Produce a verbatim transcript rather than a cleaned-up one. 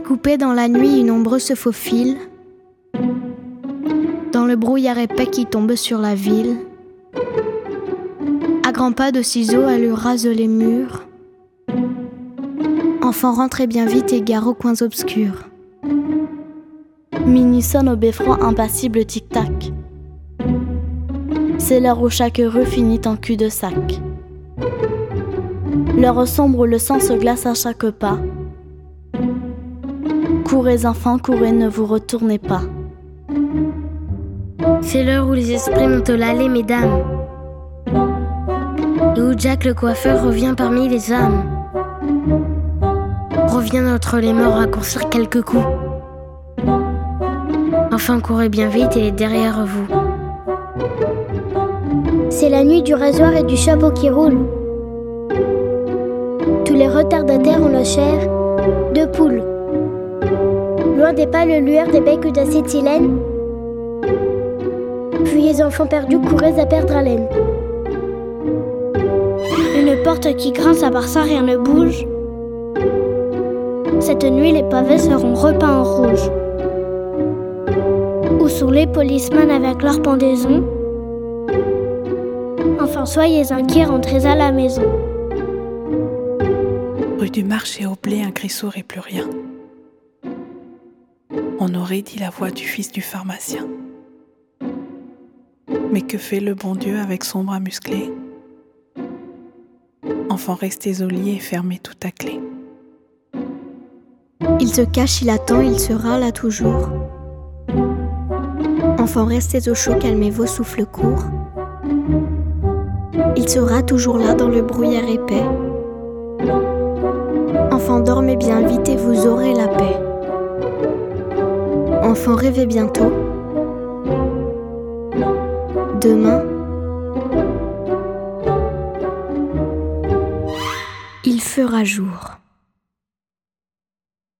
Découpée dans la nuit, une ombre se faufile. Dans le brouillard épais qui tombe sur la ville. À grands pas de ciseaux, elle lui rase les murs. Enfant rentrez bien vite et gare aux coins obscurs. Minuit sonne au beffroi impassible tic-tac. C'est l'heure où chaque rue finit en cul-de-sac. L'heure sombre où le sang se glace à chaque pas. Courez enfants, courez, ne vous retournez pas. C'est l'heure où les esprits montent au lallet, mesdames. Et où Jack le coiffeur revient parmi les âmes. Revient entre les morts raccourcir quelques coups. Enfin courez bien vite, il est derrière vous. C'est la nuit du rasoir et du chapeau qui roule. Tous les retardataires ont la chair de poule. Loin des pâles lueurs des becs d'acétylène. Fuyez enfants perdus, courez à perdre haleine. Une porte qui grince, à part ça rien ne bouge. Cette nuit les pavés seront repeints en rouge. Où sont les policemen avec leur pendaison? Enfin soyez inquiets, rentrez à la maison. Rue du marché au blé, un cri sourd et plus rien. On aurait dit la voix du fils du pharmacien. Mais que fait le bon Dieu avec son bras musclé? Enfant restés au lit et fermés tout à clé. Il se cache, il attend, il sera là toujours. Enfants restés au chaud, calmez vos souffles courts. Il sera toujours là dans le brouillard épais. Enfants dormez bien vite et vous aurez la paix. Enfants rêvez bientôt. Demain, il fera jour.